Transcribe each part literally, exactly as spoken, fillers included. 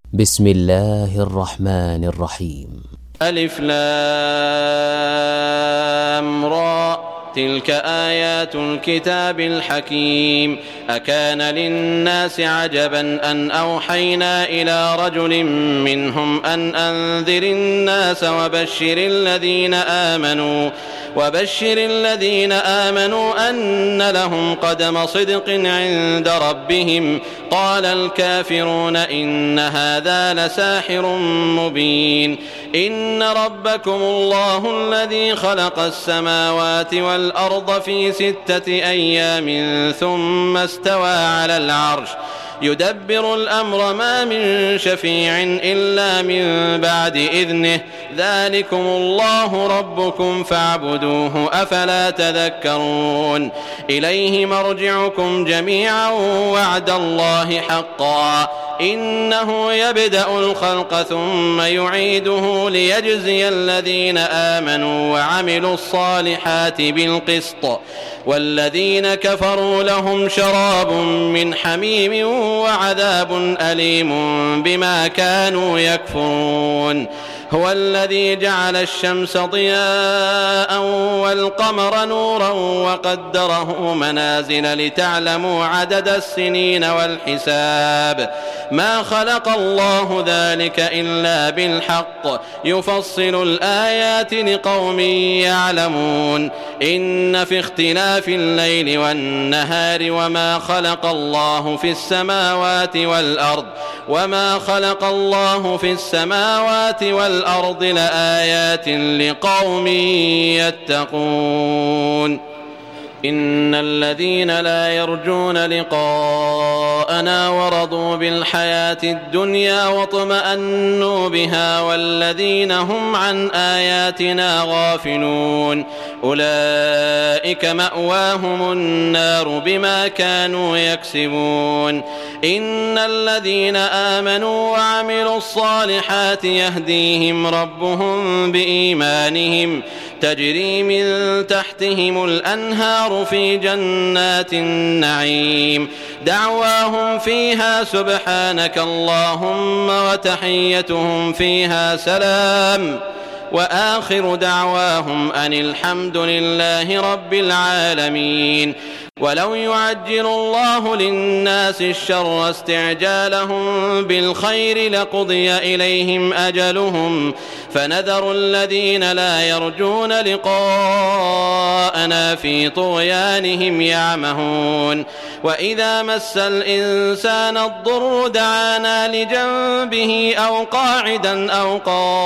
بسم الله الرحمن الرحيم. ألف لام را تلك آيات الكتاب الحكيم. أكان للناس عجبا أن أوحينا إلى رجل منهم أن أنذر الناس وبشر الذين آمنوا وبشر الذين آمنوا أن لهم قدم صدق عند ربهم. قال الكافرون إن هذا لساحر مبين. إن ربكم الله الذي خلق السماوات والأرض في ستة أيام ثم استوى على العرش يدبر الأمر ما من شفيع إلا من بعد إذنه. ذلكم الله ربكم فاعبدوه أفلا تذكرون. إليه مرجعكم جميعا وعد الله حقا إنه يبدأ الخلق ثم يعيده ليجزي الذين آمنوا وعملوا الصالحات بالقسط والذين كفروا لهم شراب من حميم وعذاب أليم بما كانوا يكفرون. هو الذي جعل الشمس ضياء والقمر نورا وقدره منازل لتعلموا عدد السنين والحساب. ما خلق الله ذلك إلا بالحق يفصل الآيات لقوم يعلمون. إن في اختلاف الليل والنهار وما خلق الله في السماوات والأرض وما خلق الله في السماوات والأرض لآيات لقوم يتقون. إن الذين لا يرجون لقاءنا ورضوا بالحياة الدنيا واطمأنوا بها والذين هم عن آياتنا غافلون أولئك مأواهم النار بما كانوا يكسبون. إن الذين آمنوا وعملوا الصالحات يهديهم ربهم بإيمانهم تجري من تحتهم الأنهار في جنات النعيم. دعواهم فيها سبحانك اللهم وتحيتهم فيها سلام وآخر دعواهم أن الحمد لله رب العالمين. ولو يعجل الله للناس الشر استعجالهم بالخير لقضي إليهم أجلهم فنذر الذين لا يرجون لقاءنا في طغيانهم يعمهون. وإذا مس الإنسان الضر دعانا لجنبه أو قاعدا أو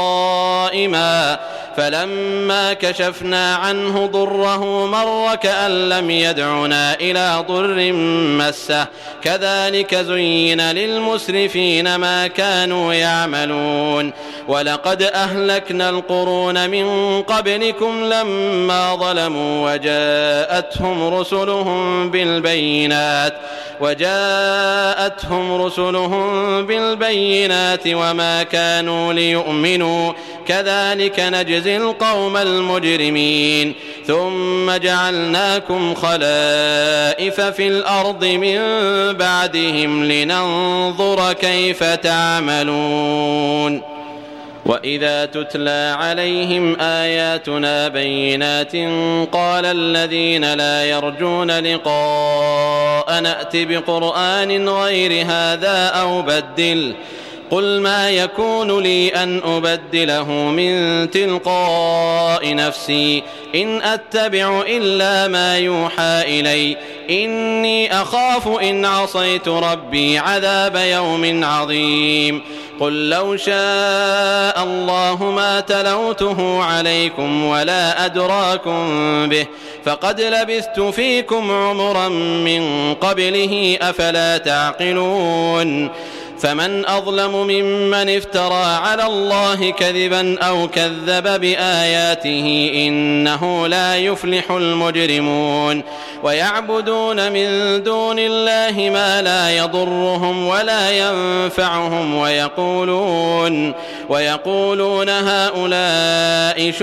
قائما فلما كشفنا عنه ضره مر كأن لم يدعنا إلى ضر مسه كذلك زين للمسرفين ما كانوا يعملون. ولقد أهلكنا القرون من قبلكم لما ظلموا وجاءتهم رسلهم بالبينات وجاءتهم رسلهم بالبينات وما كانوا ليؤمنوا كذلك نجزي القوم المجرمين. ثم جعلناكم خلائف في الأرض من بعدهم لننظر كيف تعملون. وإذا تتلى عليهم آياتنا بينات قال الذين لا يرجون لقاءنا ائت بقرآن غير هذا أو بدل قل ما يكون لي أن أبدله من تلقاء نفسي إن أتبع إلا ما يوحى إلي إني أخاف إن عصيت ربي عذاب يوم عظيم. قل لو شاء الله ما تلوته عليكم ولا أدراكم به فقد لبثت فيكم عمرا من قبله أفلا تعقلون. فمن أظلم ممن افترى على الله كذبا أو كذب بآياته إنه لا يفلح المجرمون. ويعبدون من دون الله ما لا يضرهم ولا ينفعهم ويقولون ويقولون هؤلاء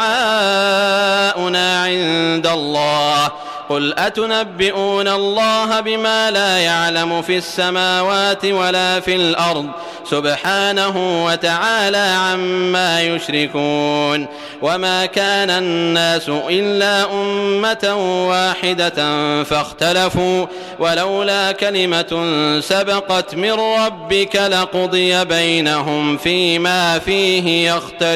شفعاؤنا عند الله قل أتنبئون الله بما لا يعلم في السماوات ولا في الأرض سبحانه وتعالى عما يشركون. وما كان الناس إلا أمة واحدة فاختلفوا ولولا كلمة سبقت من ربك لقضي بينهم فيما فيه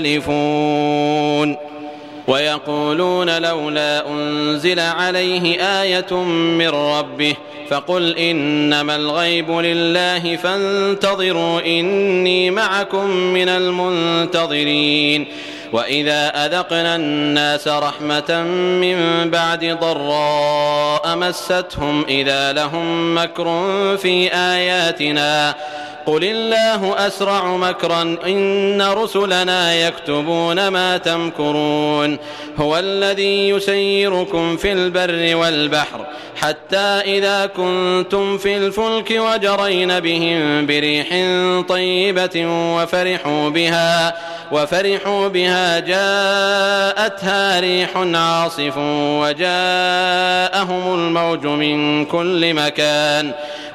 يختلفون. ويقولون لولا أنزل عليه آية من ربه فقل إنما الغيب لله فانتظروا إني معكم من المنتظرين. وإذا أذقنا الناس رحمة من بعد ضراء مستهم إذا لهم مكر في آياتنا قل الله أسرع مكرا إن رسلنا يكتبون ما تمكرون. هو الذي يسيركم في البر والبحر حتى إذا كنتم في الفلك وجرين بهم بريح طيبة وفرحوا بها وفرحوا بها جاءتها ريح عاصف وجاءهم الموج من كل مكان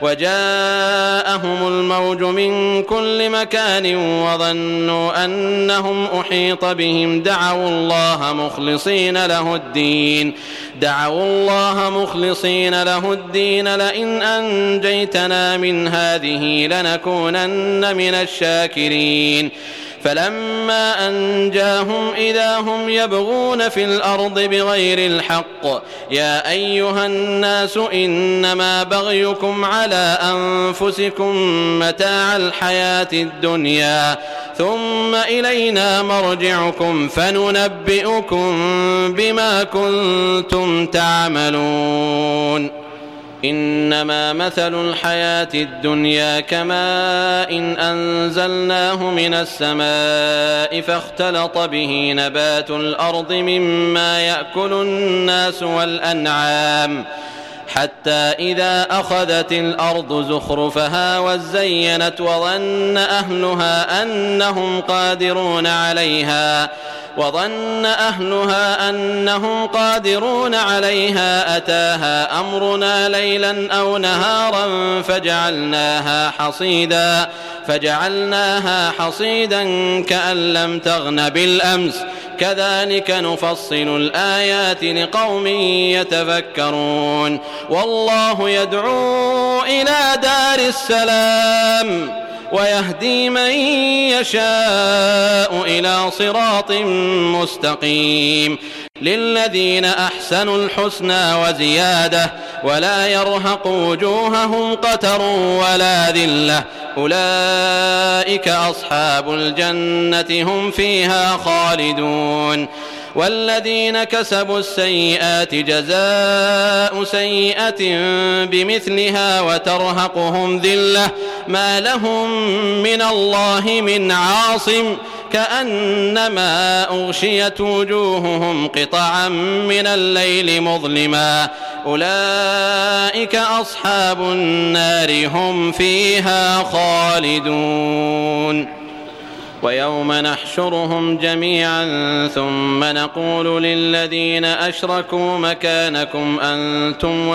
وجاءهم الموج من كل مكان وظنوا أنهم أحيط بهم دعوا الله مخلصين له الدين دعوا الله مخلصين له الدين لئن أنجيتنا من هذه لنكونن من الشاكرين. فلما أنجاهم إذا هم يبغون في الأرض بغير الحق يا أيها الناس إنما بغيكم على أنفسكم متاع الحياة الدنيا ثم إلينا مرجعكم فننبئكم بما كنتم تعملون. إنما مثل الحياة الدنيا كماء إن أنزلناه من السماء فاختلط به نبات الأرض مما يأكل الناس والأنعام حتى إذا أخذت الأرض زخرفها وزينت وظن أهلها أنهم قادرون عليها وظن أهلها أنهم قادرون عليها أتاها أمرنا ليلا أو نهارا فجعلناها حصيدا فجعلناها حصيدا كأن لم تغن بالأمس كذلك نفصل الآيات لقوم يتفكرون. والله يدعو إلى دار السلام ويهدي من يشاء إلى صراط مستقيم. للذين أحسنوا الحسنى وزيادة ولا يرهق وجوههم قتر ولا ذلة أولئك أصحاب الجنة هم فيها خالدون. والذين كسبوا السيئات جزاء سيئة بمثلها وترهقهم ذلة ما لهم من الله من عاصم كأنما أغشيت وجوههم قطعا من الليل مظلما أولئك أصحاب النار هم فيها خالدون. ويوم نحشرهم جميعا ثم نقول للذين أشركوا مكانكم أنتم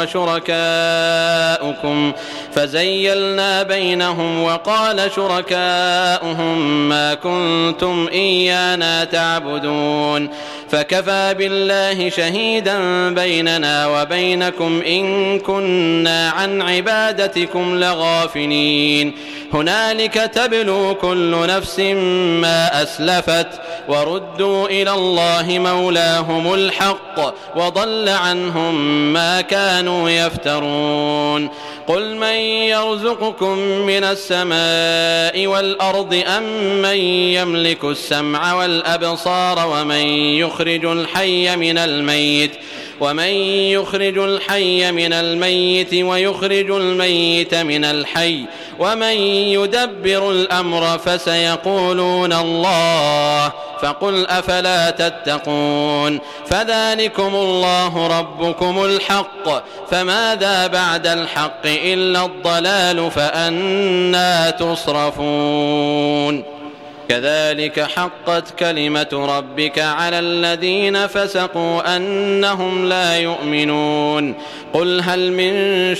وشركاؤكم فزيلنا بينهم وقال شركاؤهم ما كنتم إيانا تعبدون فكفى بالله شهيدا بيننا وبينكم إن كنا عن عبادتكم لغافلين. هنالك تبلو كل نفس ما أسلفت وردوا إلى الله مولاهم الحق وضل عنهم ما كانوا يفترون. قل من يرزقكم من السماء والأرض أم من يملك السمع والأبصار ومن يخرج الحي من الميت ومن يخرج الحي من الميت ويخرج الميت من الحي ومن يدبر الأمر فسيقولون الله فقل أفلا تتقون. فذلكم الله ربكم الحق فماذا بعد الحق إلا الضلال فأنى تصرفون. كذلك حقت كلمة ربك على الذين فسقوا أنهم لا يؤمنون قل هل من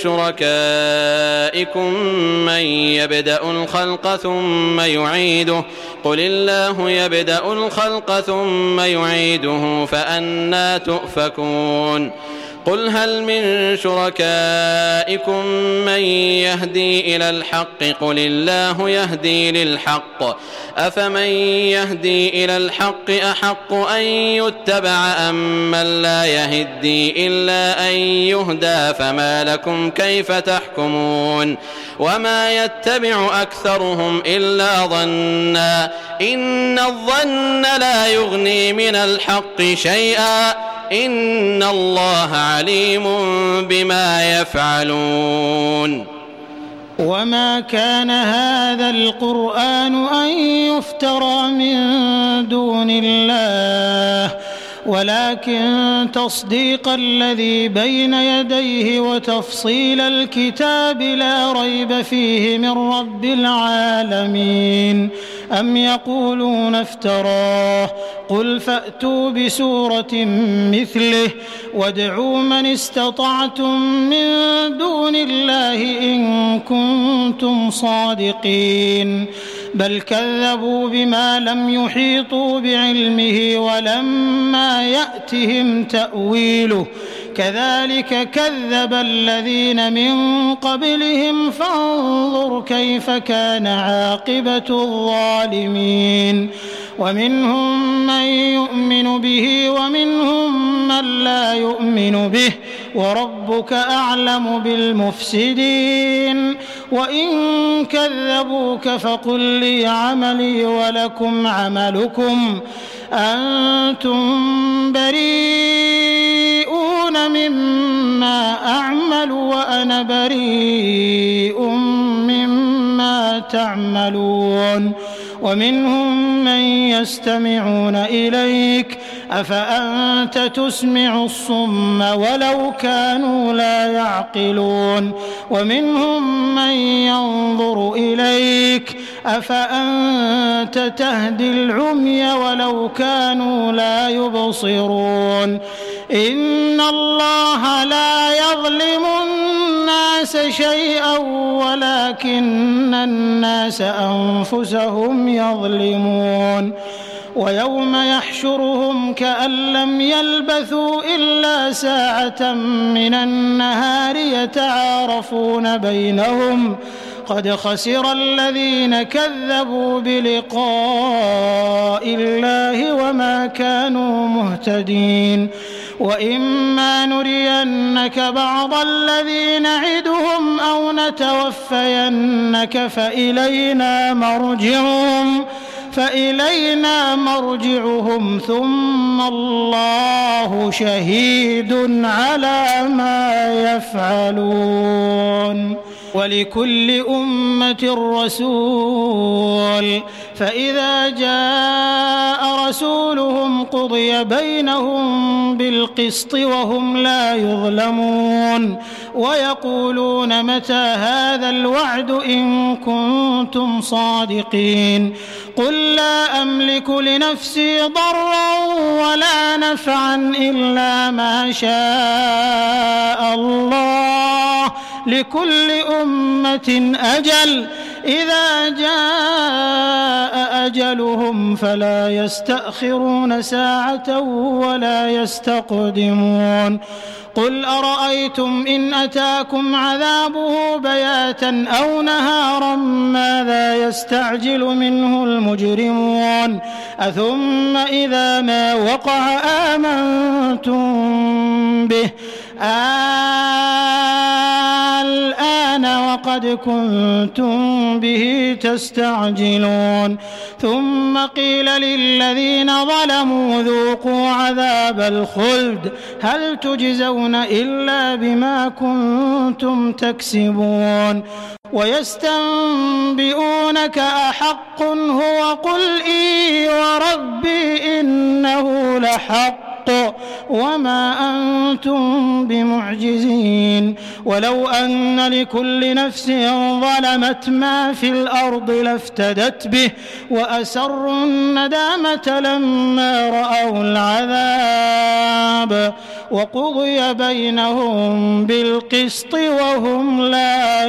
شركائكم من يبدأ الخلق ثم يعيده قل الله يبدأ الخلق ثم يعيده فأنى تؤفكون قل هل من شركائكم من يهدي إلى الحق قل الله يهدي للحق أفمن يهدي إلى الحق أحق أن يتبع أم من لا يهدي إلا أن يهدى فما لكم كيف تحكمون وما يتبع أكثرهم إلا ظنا إن الظن لا يغني من الحق شيئا إن الله عليم بما يفعلون وما كان هذا القرآن أن يفترى من دون الله ولكن تصديق الذي بين يديه وتفصيل الكتاب لا ريب فيه من رب العالمين أم يقولون افتراه قل فأتوا بسورة مثله وادعوا من استطعتم من دون الله إن كنتم صادقين بل كذبوا بما لم يحيطوا بعلمه ولما يأتهم تأويله كذلك كذب الذين من قبلهم فانظر كيف كان عاقبة الظالمين ومنهم من يؤمن به ومنهم من لا يؤمن به وربك أعلم بالمفسدين وإن كذبوك فقل لي عملي ولكم عملكم أنتم بريئون مما أعمل وأنا بريء مما تعملون ومنهم من يستمعون إليك أفأنت تسمع الصم ولو كانوا لا يعقلون ومنهم من ينظر إليك أفأنت تهدي العمي ولو كانوا لا يبصرون إن الله لا يظلم الناس شيئا ولكن الناس أنفسهم يظلمون ويوم يحشرهم كأن لم يلبثوا إلا ساعة من النهار يتعارفون بينهم قد خسر الذين كذبوا بلقاء الله وما كانوا مهتدين وإما نرينك بعض الذي نعدهم أو نتوفينك فإلينا مرجعهم فإلينا مرجعهم ثم الله شهيد على ما يفعلون ولكل أمة رسول فإذا جاء رسولهم قضي بينهم بالقسط وهم لا يظلمون ويقولون متى هذا الوعد إن كنتم صادقين قل لا أملك لنفسي ضرا ولا نفعا إلا ما شاء الله لكل أمة أجل إذا جاء أجلهم فلا يستأخرون ساعة ولا يستقدمون قل أرأيتم إن أتاكم عذابه بياتا أو نهارا ماذا يستعجل منه المجرمون أثم إذا ما وقع آمنتم به الآن وقد كنتم به تستعجلون ثم قيل للذين ظلموا ذوقوا عذاب الخلد هل تجزون إلا بما كنتم تكسبون ويستنبئونك أحق هو قل إي وربي إنه لحق وما أنتم بمعجزين ولو أن لكل نفس ظلمت ما في الأرض لافتدت به وأسروا الندامة لما رأوا العذاب وقضي بينهم بالقسط وهم لا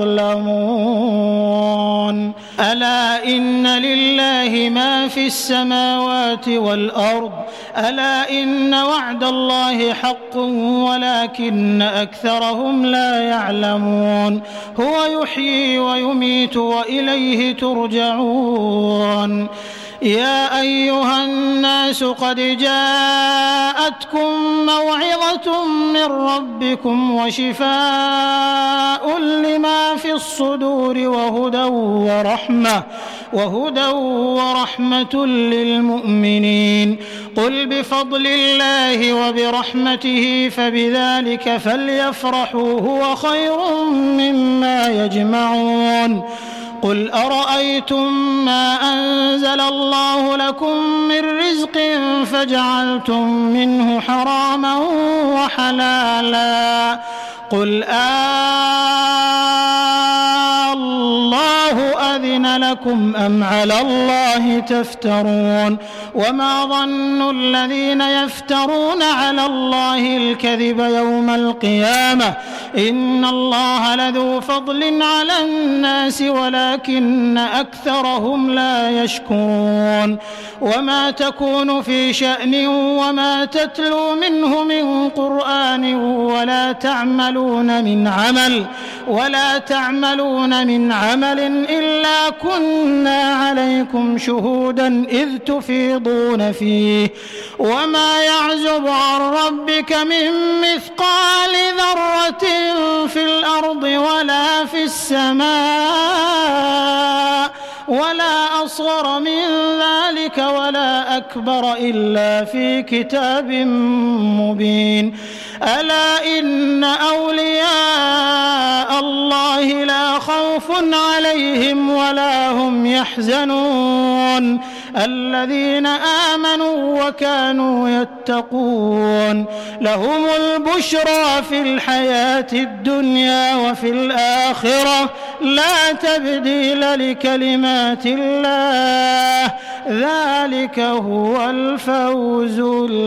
يظلمون ألا إن لله ما في السماوات والأرض ألا إن وعد الله حق ولكن أكثرهم لا يعلمون هو يحيي ويميت وإليه ترجعون يا أيها الناس قد جاءتكم موعظة من ربكم وشفاء لما في الصدور وهدى ورحمة وهدى ورحمة للمؤمنين قل بفضل الله وبرحمته فبذلك فليفرحوا هو خير مما يجمعون قل أرأيتم ما أنزل الله لكم من رزق فجعلتم منه حراما وحلالا قل آه الله أذن لكم أم على الله تفترون وما ظن الذين يفترون على الله الكذب يوم القيامة إن الله لذو فضل على الناس ولكن أكثرهم لا يشكرون وما تكون في شأن وما تتلو منه من قرآن ولا تعملون من عمل ولا تعملون من عمل إلا كنا عليكم شهودا إذ تفيضون فيه وما يعزب عن ربك من مثقال ذرة في الأرض ولا في السماء ولا أصغر من ذلك ولا أكبر إلا في كتاب مبين ألا إن أولياء الله لا خوف عليهم ولا هم يحزنون الذين آمنوا وكانوا يتقون لهم البشرى في الحياة الدنيا وفي الآخرة لا تبديل لكلمات الله ذلك هو الفوز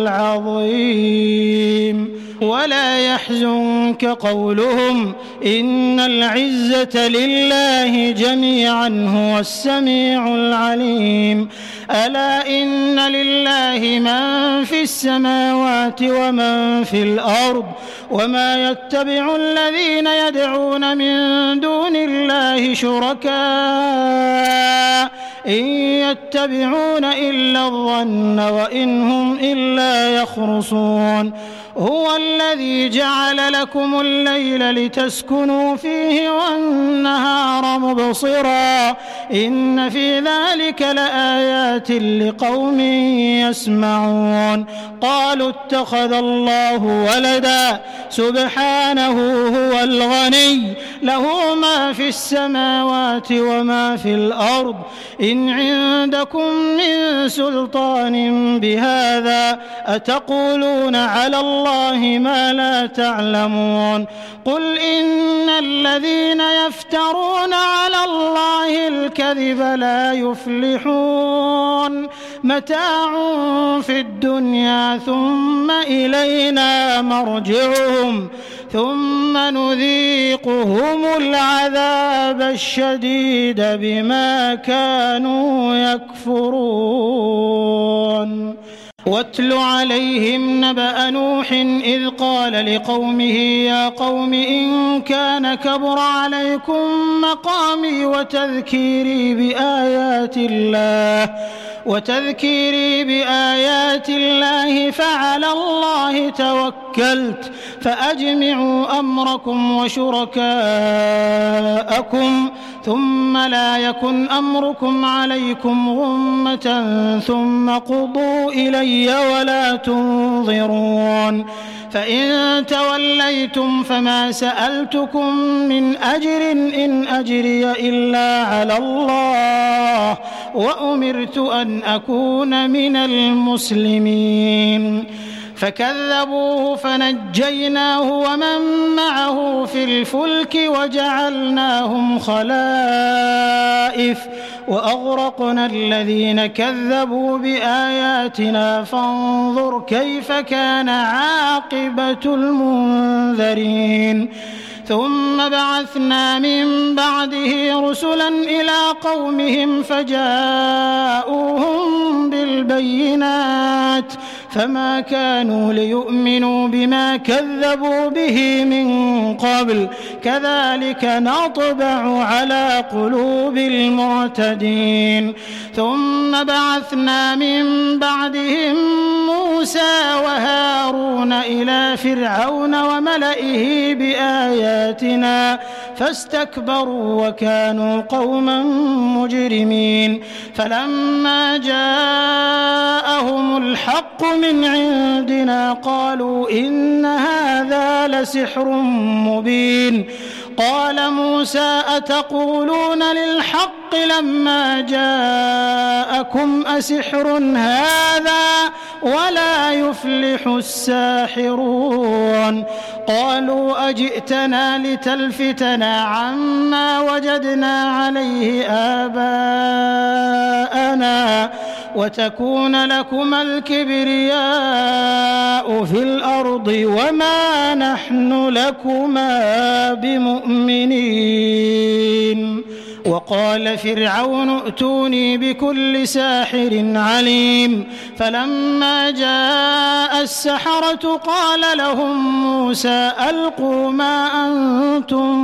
العظيم ولا يحزنك قولهم إن العزة لله جميعا هو السميع العليم ألا إن لله من في السماوات ومن في الأرض وما يتبع الذين يدعون من دون الله شركاء إن يتبعون إلا الظن وإن هم إلا يخرصون هو الذي جعل لكم الليل لتسكنوا فيه والنهار مبصرا إن في ذلك لآيات لقوم يسمعون قالوا اتخذ الله ولدا سبحانه هو الغني له ما في السماوات وما في الأرض إن عندكم من سلطان بهذا أتقولون على الله ما لا تعلمون قل إن الذين يفترون على الله الكذب لا يفلحون متاع في الدنيا ثم إلينا مرجعهم ثم نذيقهم العذاب الشديد بما كانوا يكفرون واتل عليهم نبأ نوح إذ قال لقومه يا قوم إن كان كبر عليكم مقامي وتذكيري بآيات الله وتذكيري بآيات الله فعلى الله توكلت فأجمعوا أمركم وشركاءكم ثم لا يكن أمركم عليكم غمة ثم قضوا إلي ولا تنظرون فإن توليتم فما سألتكم من أجر إن أجري إلا على الله وأمرت أن أكون من المسلمين فكذبوه فنجيناه ومن معه في الفلك وجعلناهم خلائف وأغرقنا الذين كذبوا بآياتنا فانظر كيف كان عاقبة المنذرين ثم بعثنا من بعده رسلا إلى قومهم فجاءوهم بالبينات فما كانوا ليؤمنوا بما كذبوا به من قبل كذلك نطبع على قلوب المعتدين ثم بعثنا من بعدهم موسى وهارون إلى فرعون وملئه بآياتنا فاستكبروا وكانوا قوما مجرمين فلما جاءهم الحق من عندنا قالوا إن هذا لسحر مبين قال موسى أتقولون للحق لما جاءكم أسحر هذا ولا يفلح الساحرون قالوا أجئتنا لتلفتنا عما وجدنا عليه آباءنا وتكون لكما الكبرياء في الأرض وما نحن لكما بمؤمنين وقال فرعون ائتوني بكل ساحر عليم فلما جاء السحرة قال لهم موسى ألقوا ما أنتم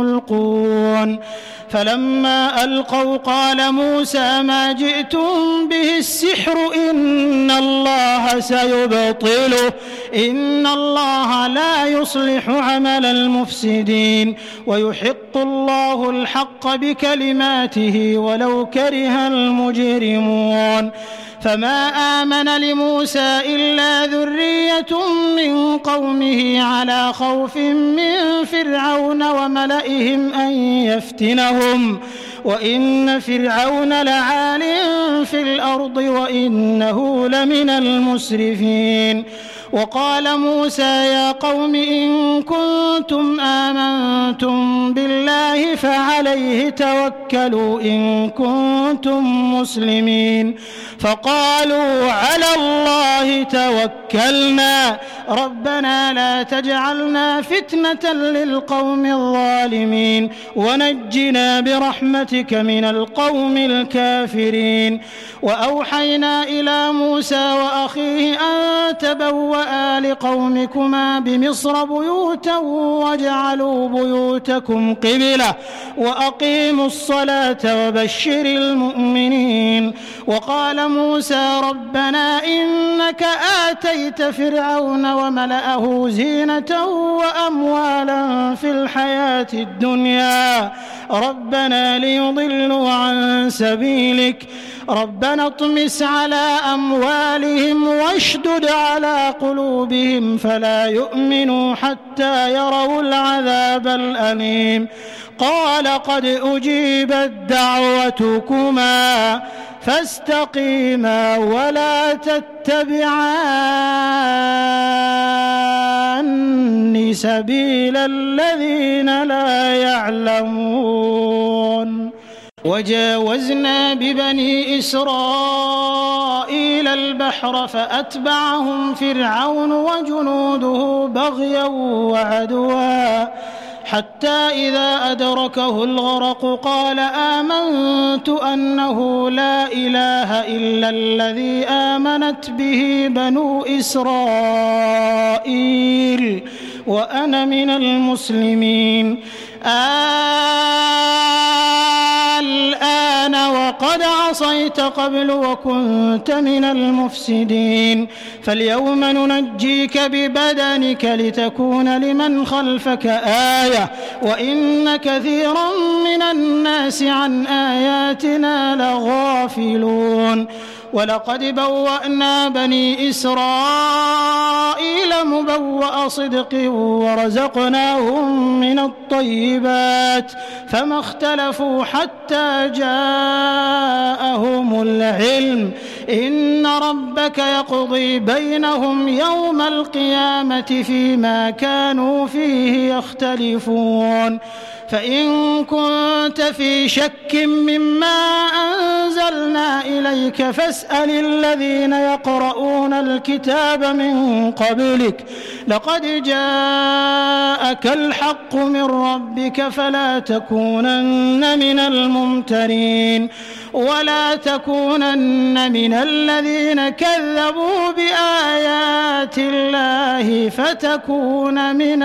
ملقون فلما ألقوا قال موسى ما جئتم به السحر إن الله سيبطله إن الله لا يصلح عمل المفسدين ويحق الله الحق بكلماته ولو كره المجرمون فما آمن لموسى إلا ذرية من قومه على خوف من فرعون وملئهم أن يفتنهم وإن فرعون لعال في الأرض وإنه لمن المسرفين وقال موسى يا قوم إن كنتم آمنتم بالله فعليه توكلوا إن كنتم مسلمين فقالوا على الله توكلنا ربنا لا تجعلنا فتنة للقوم الظالمين ونجنا برحمتك من القوم الكافرين وأوحينا إلى موسى وأخيه أن تبوأ لقومكما بمصر بيوتا واجعلوا بيوتكم قبلة وأقيموا الصلاة وبشر المؤمنين وقال موسى ربنا إنك آتيت فرعون وملأه زينة وأموالا في الحياة الدنيا ربنا ليضلوا عن سبيلك ربنا اطمس على أموالهم واشدد على قلوبهم فلا يؤمنوا حتى يروا العذاب الأليم قال قد أجيبت دعوتكما فاستقيما ولا تتبعان سبيل الذين لا يعلمون وجاوزنا ببني إسرائيل البحر فأتبعهم فرعون وجنوده بغيا وعدوا حتى إذا أدركه الغرق قال آمنت أنه لا إله إلا الذي آمنت به بنو إسرائيل وأنا من المسلمين الآن وقد عصيت قبل وكنت من المفسدين فاليوم ننجيك ببدنك لتكون لمن خلفك آية وإن كثيرا من الناس عن آياتنا لغافلون ولقد بوأنا بني إسرائيل مبوأ صدق ورزقناهم من الطيبات فما اختلفوا حتى جاءهم العلم إن ربك يقضي بينهم يوم القيامة فيما كانوا فيه يختلفون فإن كنت في شك مما أنزلنا إليك فاسأل الذين يقرؤون الكتاب من قبلك لقد جاءك الحق من ربك فلا تكونن من الممترين ولا تكونن من الذين كذبوا بآيات الله فتكون من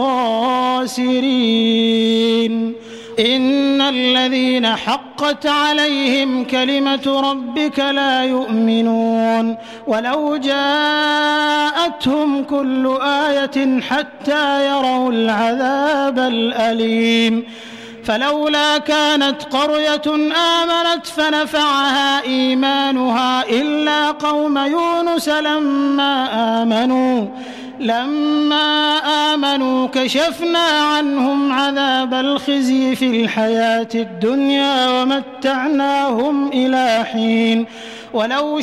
الخاسرين إن الذين حقت عليهم كلمة ربك لا يؤمنون ولو جاءتهم كل آية حتى يروا العذاب الأليم فلولا كانت قرية آمنت فنفعها إيمانها إلا قوم يونس لما آمنوا لما آمنوا كشفنا عنهم عذاب الخزي في الحياة الدنيا ومتعناهم إلى حين ولو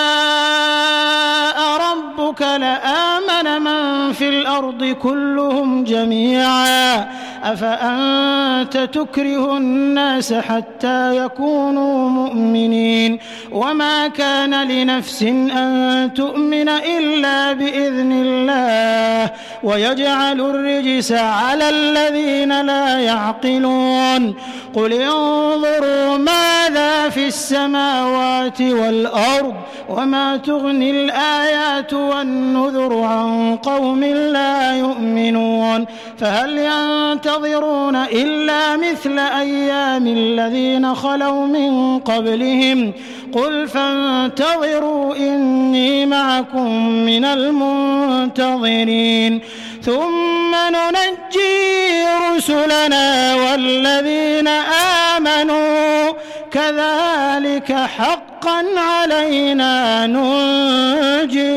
شاء ربك لآمن من في الأرض كلهم جميعا أفأنت تكره الناس حتى يكونوا مؤمنين وما كان لنفس أن تؤمن إلا بإذن الله ويجعل الرجس على الذين لا يعقلون قل انظروا ماذا في السماوات والأرض وما تغني الآيات والنذر عن قوم لا يؤمنون فهل ينتظرون إلا مثل أيام الذين خلوا من قبلهم قل فانتظروا إني معكم من المنتظرين ثم ننجي رسلنا والذين آمنوا كذلك حقا علينا ننجي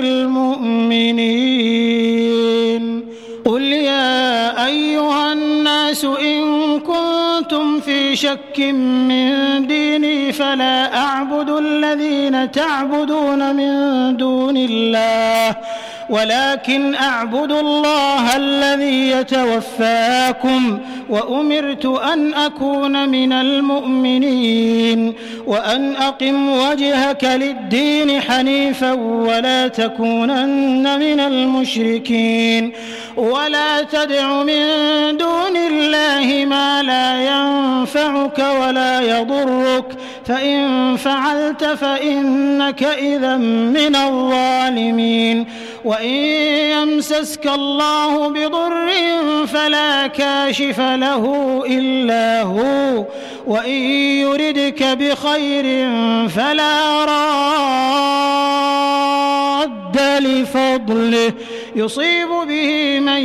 المؤمنين قل يا أيها الناس إن كنتم في شك من ديني فلا أعبد الذين تعبدون من دون الله ولكن أعبد الله الذي يتوفاكم وأمرت أن أكون من المؤمنين وأن أقم وجهك للدين حنيفا ولا تكونن من المشركين ولا تدع من دون الله ما لا ينفعك ولا يضرك فإن فعلت فإنك إذا من الظالمين وإن يمسسك الله بضر فلا كاشف له إلا هو وإن يردك بخير فلا راد لفضله يصيب به من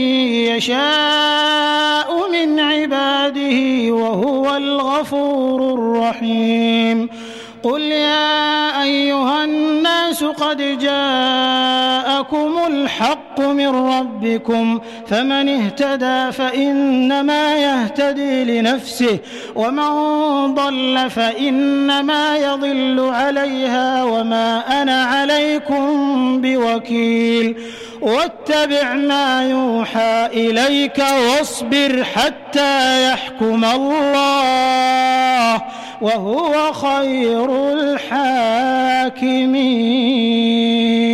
يشاء من عباده وهو الغفور الرحيم قل يا أيها الناس قد جاءكم الحق من ربكم فمن اهتدى فإنما يهتدي لنفسه ومن ضل فإنما يضل عليها وما أنا عليكم بوكيل واتبع ما يوحى إليك واصبر حتى يحكم الله وهو خير الحاكمين.